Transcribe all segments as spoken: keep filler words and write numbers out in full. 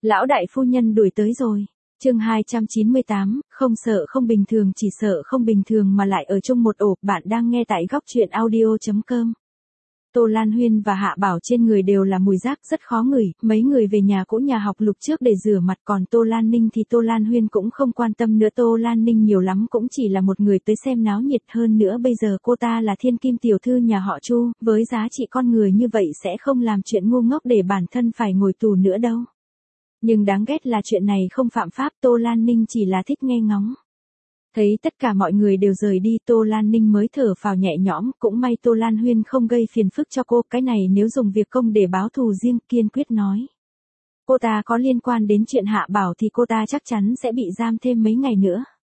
Lão đại phu nhân đuổi tới rồi. Chương hai trăm chín mươi tám, không sợ không bình thường, chỉ sợ không bình thường mà lại ở chung một ổ. Bạn đang nghe tại góc truyện audio chấm com. Tô Lan Huyên và Hạ Bảo trên người đều là mùi rác rất khó ngửi, mấy người về nhà cũ nhà học Lục trước để rửa mặt, còn Tô Lan Ninh thì Tô Lan Huyên cũng không quan tâm nữa. Tô Lan Ninh nhiều lắm cũng chỉ là một người tới xem náo nhiệt, hơn nữa bây giờ cô ta là thiên kim tiểu thư nhà họ Chu, với giá trị con người như vậy sẽ không làm chuyện ngu ngốc để bản thân phải ngồi tù nữa đâu. Nhưng đáng ghét là chuyện này không phạm pháp, Tô Lan Ninh chỉ là thích nghe ngóng. Thấy tất cả mọi người đều rời đi, Tô Lan Ninh mới thở phào nhẹ nhõm, cũng may Tô Lan Huyên không gây phiền phức cho cô, cái này nếu dùng việc công để báo thù riêng, kiên quyết nói. Cô ta có liên quan đến chuyện Hạ Bảo thì cô ta chắc chắn sẽ bị giam thêm mấy ngày nữa.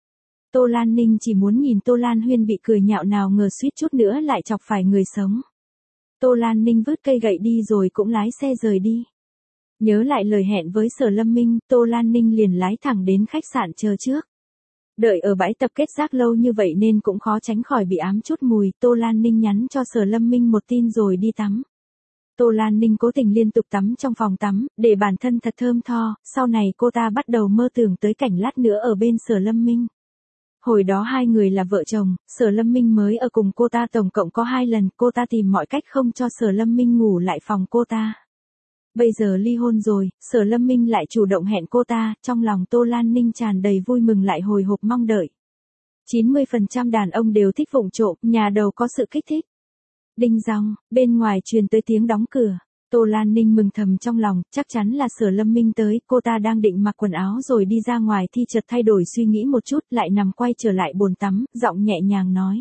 Tô Lan Ninh chỉ muốn nhìn Tô Lan Huyên bị cười nhạo, nào ngờ suýt chút nữa lại chọc phải người sống. Tô Lan Ninh vứt cây gậy đi rồi cũng lái xe rời đi. Nhớ lại lời hẹn với Sở Lâm Minh, Tô Lan Ninh liền lái thẳng đến khách sạn chờ trước. Đợi ở bãi tập kết rác lâu như vậy nên cũng khó tránh khỏi bị ám chút mùi, Tô Lan Ninh nhắn cho Sở Lâm Minh một tin rồi đi tắm. Tô Lan Ninh cố tình liên tục tắm trong phòng tắm, để bản thân thật thơm tho, sau này cô ta bắt đầu mơ tưởng tới cảnh lát nữa ở bên Sở Lâm Minh. Hồi đó hai người là vợ chồng, Sở Lâm Minh mới ở cùng cô ta tổng cộng có hai lần, cô ta tìm mọi cách không cho Sở Lâm Minh ngủ lại phòng cô ta. Bây giờ ly hôn rồi, Sở Lâm Minh lại chủ động hẹn cô ta, trong lòng Tô Lan Ninh tràn đầy vui mừng lại hồi hộp mong đợi. chín mươi phần trăm đàn ông đều thích vụng trộm, nhà đầu có sự kích thích. Đinh dong, bên ngoài truyền tới tiếng đóng cửa. Tô Lan Ninh mừng thầm trong lòng, chắc chắn là Sở Lâm Minh tới, cô ta đang định mặc quần áo rồi đi ra ngoài thì chợt thay đổi suy nghĩ một chút, lại nằm quay trở lại bồn tắm, giọng nhẹ nhàng nói.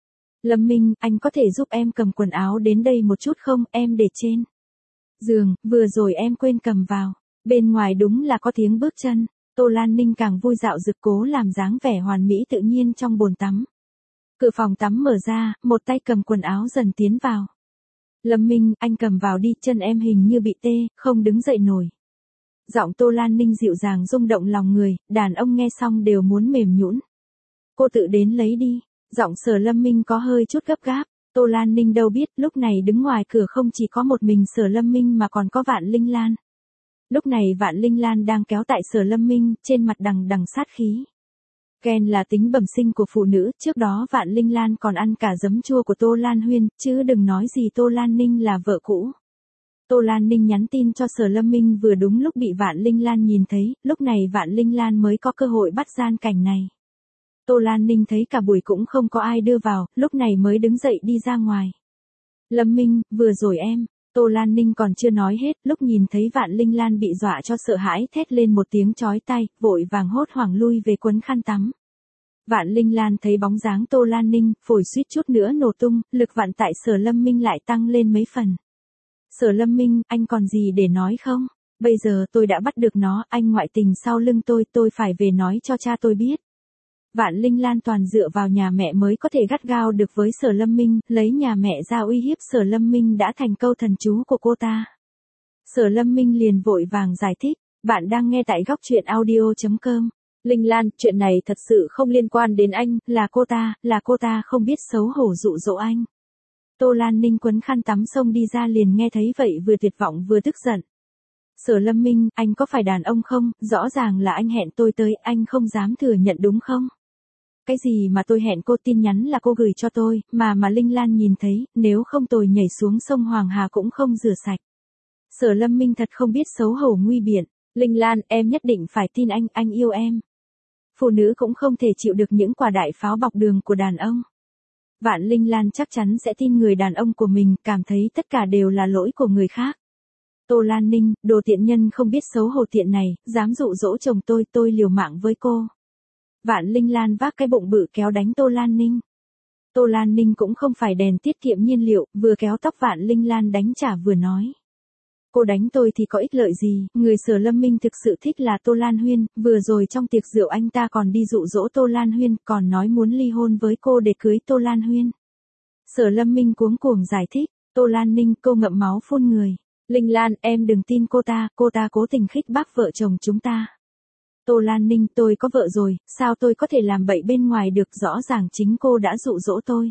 Lâm Minh, anh có thể giúp em cầm quần áo đến đây một chút không, em để trên giường, vừa rồi em quên cầm vào. Bên ngoài đúng là có tiếng bước chân. Tô Lan Ninh càng vui dạo dực cố làm dáng vẻ hoàn mỹ tự nhiên trong bồn tắm. Cửa phòng tắm mở ra, một tay cầm quần áo dần tiến vào. Lâm Minh, anh cầm vào đi, chân em hình như bị tê, không đứng dậy nổi. Giọng Tô Lan Ninh dịu dàng rung động lòng người, đàn ông nghe xong đều muốn mềm nhũn. Cô tự đến lấy đi. Giọng Sở Lâm Minh có hơi chút gấp gáp. Tô Lan Ninh đâu biết, lúc này đứng ngoài cửa không chỉ có một mình Sở Lâm Minh mà còn có Vạn Linh Lan. Lúc này Vạn Linh Lan đang kéo tại Sở Lâm Minh, trên mặt đằng đằng sát khí. Ghen là tính bẩm sinh của phụ nữ, trước đó Vạn Linh Lan còn ăn cả giấm chua của Tô Lan Huyên, chứ đừng nói gì Tô Lan Ninh là vợ cũ. Tô Lan Ninh nhắn tin cho Sở Lâm Minh vừa đúng lúc bị Vạn Linh Lan nhìn thấy, lúc này Vạn Linh Lan mới có cơ hội bắt gian cảnh này. Tô Lan Ninh thấy cả buổi cũng không có ai đưa vào, lúc này mới đứng dậy đi ra ngoài. Lâm Minh, vừa rồi em, Tô Lan Ninh còn chưa nói hết, lúc nhìn thấy Vạn Linh Lan bị dọa cho sợ hãi thét lên một tiếng chói tai, vội vàng hốt hoảng lui về quấn khăn tắm. Vạn Linh Lan thấy bóng dáng Tô Lan Ninh, phổi suýt chút nữa nổ tung, lực vặn tại Sở Lâm Minh lại tăng lên mấy phần. Sở Lâm Minh, anh còn gì để nói không? Bây giờ tôi đã bắt được nó, anh ngoại tình sau lưng tôi, tôi phải về nói cho cha tôi biết. Vạn Linh Lan toàn dựa vào nhà mẹ mới có thể gắt gao được với Sở Lâm Minh, lấy nhà mẹ ra uy hiếp Sở Lâm Minh đã thành câu thần chú của cô ta. Sở Lâm Minh liền vội vàng giải thích, bạn đang nghe tại góc truyện audio chấm com. Linh Lan, chuyện này thật sự không liên quan đến anh, là cô ta, là cô ta không biết xấu hổ dụ dỗ anh. Tô Lan Ninh quấn khăn tắm xông đi ra liền nghe thấy vậy vừa tuyệt vọng vừa tức giận. Sở Lâm Minh, anh có phải đàn ông không, rõ ràng là anh hẹn tôi tới, anh không dám thừa nhận đúng không? Cái gì mà tôi hẹn cô, tin nhắn là cô gửi cho tôi, mà mà Linh Lan nhìn thấy, nếu không tôi nhảy xuống sông Hoàng Hà cũng không rửa sạch. Sở Lâm Minh thật không biết xấu hổ nguy biện. Linh Lan, em nhất định phải tin anh, anh yêu em. Phụ nữ cũng không thể chịu được những quả đại pháo bọc đường của đàn ông. Vạn Linh Lan chắc chắn sẽ tin người đàn ông của mình, cảm thấy tất cả đều là lỗi của người khác. Tô Lan Ninh, đồ tiện nhân không biết xấu hổ tiện này, dám dụ dỗ chồng tôi, tôi liều mạng với cô. Vạn Linh Lan vác cái bụng bự kéo đánh Tô Lan Ninh. Tô Lan Ninh cũng không phải đèn tiết kiệm nhiên liệu, vừa kéo tóc Vạn Linh Lan đánh trả vừa nói. Cô đánh tôi thì có ích lợi gì, người Sở Lâm Minh thực sự thích là Tô Lan Huyên, vừa rồi trong tiệc rượu anh ta còn đi dụ dỗ Tô Lan Huyên, còn nói muốn ly hôn với cô để cưới Tô Lan Huyên. Sở Lâm Minh cuống cuồng giải thích, Tô Lan Ninh cô ngậm máu phun người. Linh Lan, em đừng tin cô ta, cô ta cố tình khích bác vợ chồng chúng ta. Tô Lan Ninh, tôi có vợ rồi, sao tôi có thể làm bậy bên ngoài được, rõ ràng chính cô đã dụ dỗ tôi.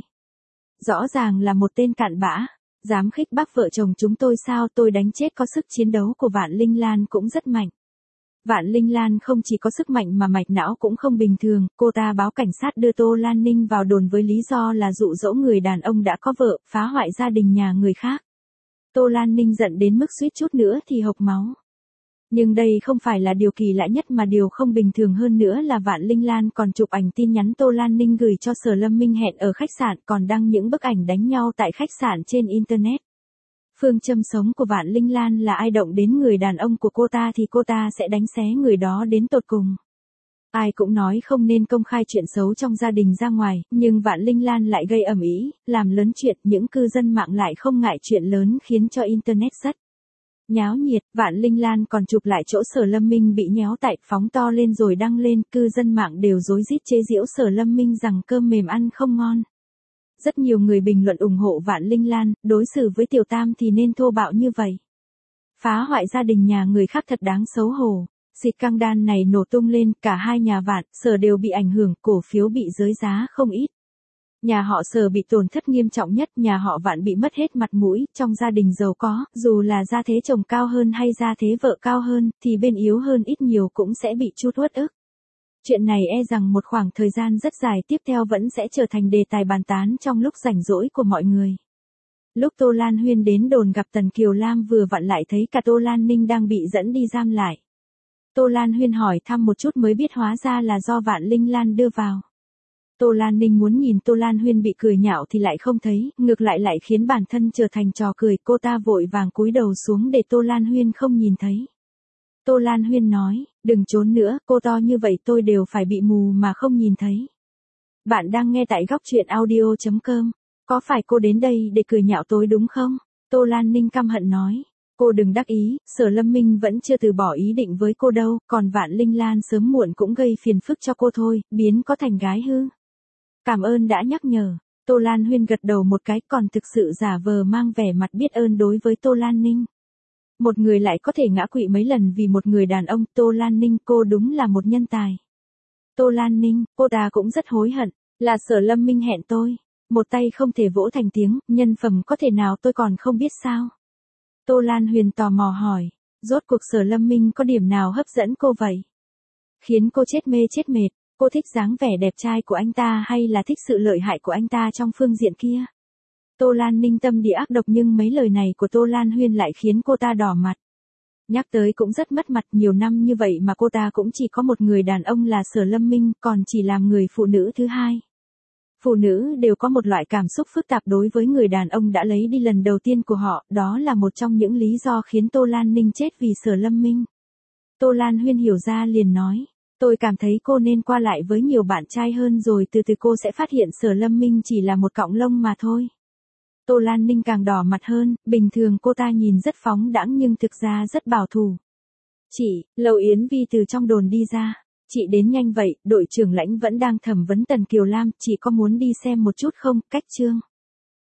Rõ ràng là một tên cặn bã, dám khích bác vợ chồng chúng tôi sao, tôi đánh chết có sức chiến đấu của Vạn Linh Lan cũng rất mạnh. Vạn Linh Lan không chỉ có sức mạnh mà mạch não cũng không bình thường, cô ta báo cảnh sát đưa Tô Lan Ninh vào đồn với lý do là dụ dỗ người đàn ông đã có vợ, phá hoại gia đình nhà người khác. Tô Lan Ninh giận đến mức suýt chút nữa thì hộc máu. Nhưng đây không phải là điều kỳ lạ nhất mà điều không bình thường hơn nữa là Vạn Linh Lan còn chụp ảnh tin nhắn Tô Lan Ninh gửi cho Sở Lâm Minh hẹn ở khách sạn, còn đăng những bức ảnh đánh nhau tại khách sạn trên Internet. Phương châm sống của Vạn Linh Lan là ai động đến người đàn ông của cô ta thì cô ta sẽ đánh xé người đó đến tột cùng. Ai cũng nói không nên công khai chuyện xấu trong gia đình ra ngoài, nhưng Vạn Linh Lan lại gây ầm ĩ, làm lớn chuyện, những cư dân mạng lại không ngại chuyện lớn khiến cho Internet rất nháo nhiệt. Vạn Linh Lan còn chụp lại chỗ Sở Lâm Minh bị nhéo tại, phóng to lên rồi đăng lên, cư dân mạng đều rối rít chế giễu Sở Lâm Minh rằng cơm mềm ăn không ngon. Rất nhiều người bình luận ủng hộ Vạn Linh Lan, đối xử với Tiểu Tam thì nên thô bạo như vậy. Phá hoại gia đình nhà người khác thật đáng xấu hổ. Xịt căng đan này nổ tung lên, cả hai nhà Vạn, Sở đều bị ảnh hưởng, cổ phiếu bị rớt giá không ít. Nhà họ Sở bị tổn thất nghiêm trọng nhất, nhà họ Vạn bị mất hết mặt mũi, trong gia đình giàu có, dù là gia thế chồng cao hơn hay gia thế vợ cao hơn, thì bên yếu hơn ít nhiều cũng sẽ bị chút uất ức. Chuyện này e rằng một khoảng thời gian rất dài tiếp theo vẫn sẽ trở thành đề tài bàn tán trong lúc rảnh rỗi của mọi người. Lúc Tô Lan Huyên đến đồn gặp Tần Kiều Lam vừa vặn lại thấy cả Tô Lan Ninh đang bị dẫn đi giam lại. Tô Lan Huyên hỏi thăm một chút mới biết hóa ra là do Vạn Linh Lan đưa vào. Tô Lan Ninh muốn nhìn Tô Lan Huyên bị cười nhạo thì lại không thấy, ngược lại lại khiến bản thân trở thành trò cười, cô ta vội vàng cúi đầu xuống để Tô Lan Huyên không nhìn thấy. Tô Lan Huyên nói, đừng trốn nữa, cô to như vậy tôi đều phải bị mù mà không nhìn thấy. Bạn đang nghe tại góc truyện audio chấm com, có phải cô đến đây để cười nhạo tôi đúng không? Tô Lan Ninh căm hận nói. Cô đừng đắc ý, Sở Lâm Minh vẫn chưa từ bỏ ý định với cô đâu, còn Vạn Linh Lan sớm muộn cũng gây phiền phức cho cô thôi, biến có thành gái hư. Cảm ơn đã nhắc nhở. Tô Lan Huyên gật đầu một cái, còn thực sự giả vờ mang vẻ mặt biết ơn đối với Tô Lan Ninh. Một người lại có thể ngã quỵ mấy lần vì một người đàn ông, Tô Lan Ninh cô đúng là một nhân tài. Tô Lan Ninh, cô ta cũng rất hối hận, là Sở Lâm Minh hẹn tôi. Một tay không thể vỗ thành tiếng, nhân phẩm có thể nào tôi còn không biết sao? Tô Lan Huyền tò mò hỏi, rốt cuộc Sở Lâm Minh có điểm nào hấp dẫn cô vậy? Khiến cô chết mê chết mệt, cô thích dáng vẻ đẹp trai của anh ta hay là thích sự lợi hại của anh ta trong phương diện kia? Tô Lan Ninh tâm địa ác độc nhưng mấy lời này của Tô Lan Huyên lại khiến cô ta đỏ mặt. Nhắc tới cũng rất mất mặt, nhiều năm như vậy mà cô ta cũng chỉ có một người đàn ông là Sở Lâm Minh, còn chỉ làm người phụ nữ thứ hai. Phụ nữ đều có một loại cảm xúc phức tạp đối với người đàn ông đã lấy đi lần đầu tiên của họ, đó là một trong những lý do khiến Tô Lan Ninh chết vì Sở Lâm Minh. Tô Lan Huyên hiểu ra liền nói, tôi cảm thấy cô nên qua lại với nhiều bạn trai hơn rồi từ từ cô sẽ phát hiện Sở Lâm Minh chỉ là một cọng lông mà thôi. Tô Lan Ninh càng đỏ mặt hơn, bình thường cô ta nhìn rất phóng đãng nhưng thực ra rất bảo thủ. Chị, Lầu Yến Vi từ trong đồn đi ra. Chị đến nhanh vậy, đội trưởng lãnh vẫn đang thẩm vấn Tần Kiều Lam, chị có muốn đi xem một chút không? Cách chương.